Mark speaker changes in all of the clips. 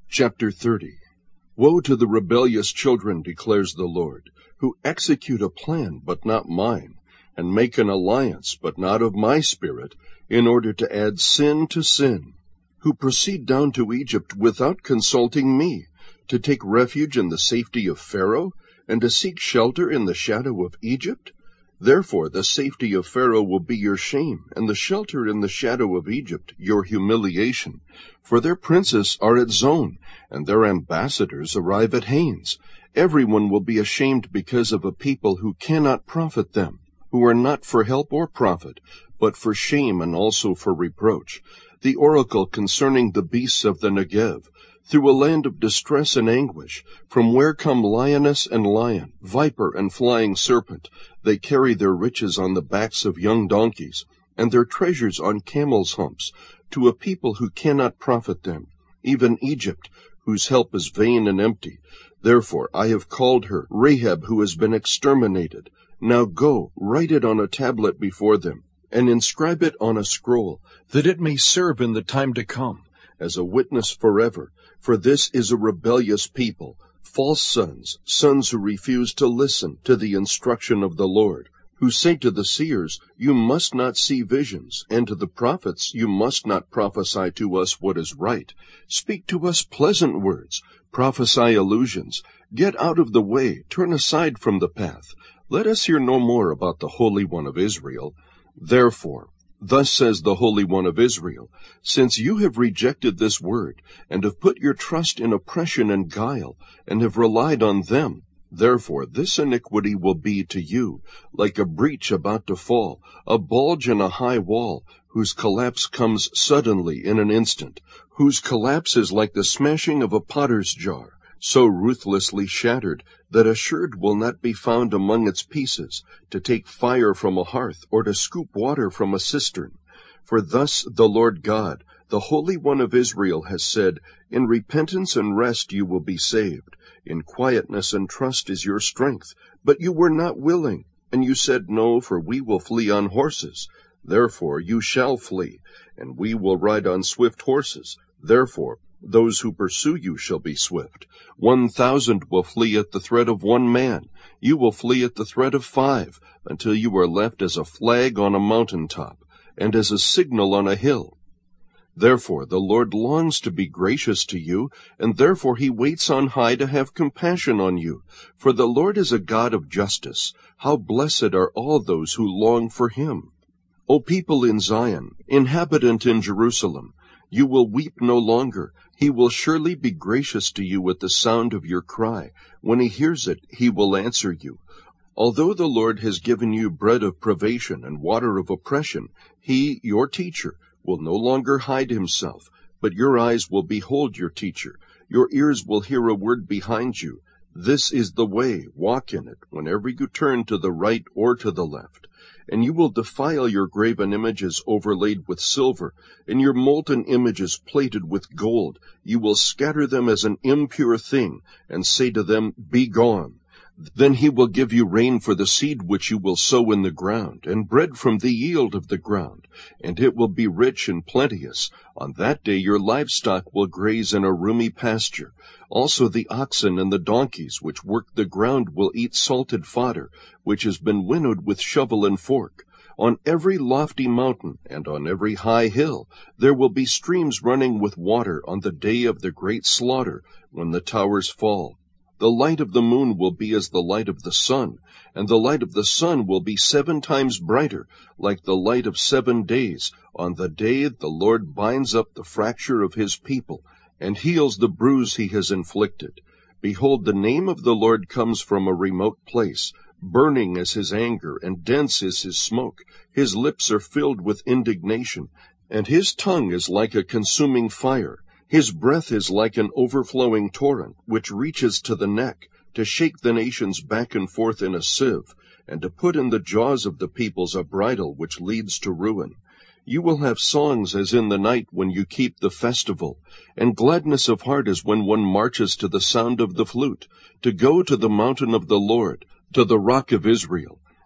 Speaker 1: Chapter 30. Woe to the rebellious children, declares the Lord, who execute a plan, but not mine, and make an alliance, but not of my spirit, in order to add sin to sin, who proceed down to Egypt without consulting me, to take refuge in the safety of Pharaoh, and to seek shelter in the shadow of Egypt. Therefore the safety of Pharaoh will be your shame, and the shelter in the shadow of Egypt your humiliation. For their princes are at Zon, and their ambassadors arrive at Hanes. Everyone will be ashamed because of a people who cannot profit them, who are not for help or profit, but for shame and also for reproach. The oracle concerning the beasts of the Negev, through a land of distress and anguish, from where come lioness and lion, viper and flying serpent. They carry their riches on the backs of young donkeys, and their treasures on camels' humps, to a people who cannot profit them, even Egypt, whose help is vain and empty. Therefore I have called her Rahab, who has been exterminated. Now go, write it on a tablet before them, and inscribe it on a scroll, that it may serve in the time to come, as a witness forever. For this is a rebellious people, false sons, sons who refuse to listen to the instruction of the Lord, who say to the seers, you must not see visions, and to the prophets, you must not prophesy to us what is right. Speak to us pleasant words, prophesy illusions. Get out of the way, turn aside from the path. Let us hear no more about the Holy One of Israel. Therefore, thus says the Holy One of Israel, since you have rejected this word, and have put your trust in oppression and guile, and have relied on them, therefore this iniquity will be to you like a breach about to fall, a bulge in a high wall, whose collapse comes suddenly in an instant, whose collapse is like the smashing of a potter's jar, so ruthlessly shattered that a sherd will not be found among its pieces, to take fire from a hearth, or to scoop water from a cistern. For thus the Lord God, the Holy One of Israel, has said, in repentance and rest you will be saved. In quietness and trust is your strength. But you were not willing, and you said, no, for we will flee on horses. Therefore you shall flee, and we will ride on swift horses. Therefore those who pursue you shall be swift. 1,000 will flee at the threat of one man. You will flee at the threat of 5, until you are left as a flag on a mountain top, and as a signal on a hill. Therefore the Lord longs to be gracious to you, and therefore he waits on high to have compassion on you. For the Lord is a God of justice. How blessed are all those who long for him. O people in Zion, inhabitant in Jerusalem, you will weep no longer. He will surely be gracious to you at the sound of your cry. When he hears it, he will answer you. Although the Lord has given you bread of privation and water of oppression, he, your teacher, will no longer hide himself, but your eyes will behold your teacher. Your ears will hear a word behind you. This is the way, walk in it, whenever you turn to the right or to the left. And you will defile your graven images overlaid with silver, and your molten images plated with gold. You will scatter them as an impure thing, and say to them, be gone. Then he will give you rain for the seed which you will sow in the ground, and bread from the yield of the ground, and it will be rich and plenteous. On that day your livestock will graze in a roomy pasture. Also the oxen and the donkeys which work the ground will eat salted fodder, which has been winnowed with shovel and fork. On every lofty mountain and on every high hill there will be streams running with water on the day of the great slaughter, when the towers fall. The light of the moon will be as the light of the sun, and the light of the sun will be 7 times brighter, like the light of 7 days, on the day the Lord binds up the fracture of his people, and heals the bruise he has inflicted. Behold, the name of the Lord comes from a remote place. Burning is his anger, and dense is his smoke. His lips are filled with indignation, and his tongue is like a consuming fire. His breath is like an overflowing torrent, which reaches to the neck, to shake the nations back and forth in a sieve, and to put in the jaws of the peoples a bridle which leads to ruin. You will have songs as in the night when you keep the festival, and gladness of heart as when one marches to the sound of the flute, to go to the mountain of the Lord, to the rock of Israel.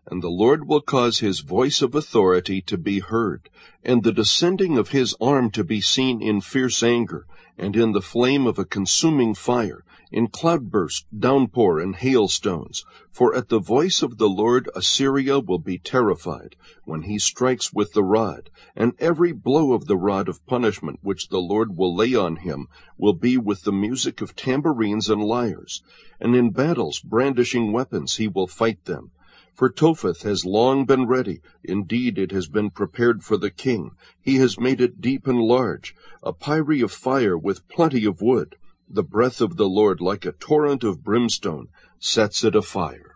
Speaker 1: and the Lord will cause his voice of authority to be heard, and the descending of his arm to be seen in fierce anger, and in the flame of a consuming fire, in cloudburst, downpour, and hailstones. For at the voice of the Lord Assyria will be terrified, when he strikes with the rod, and every blow of the rod of punishment which the Lord will lay on him will be with the music of tambourines and lyres, and in battles brandishing weapons he will fight them. For Topheth has long been ready, indeed it has been prepared for the king. He has made it deep and large, a pyre of fire with plenty of wood. The breath of the Lord, like a torrent of brimstone, sets it afire.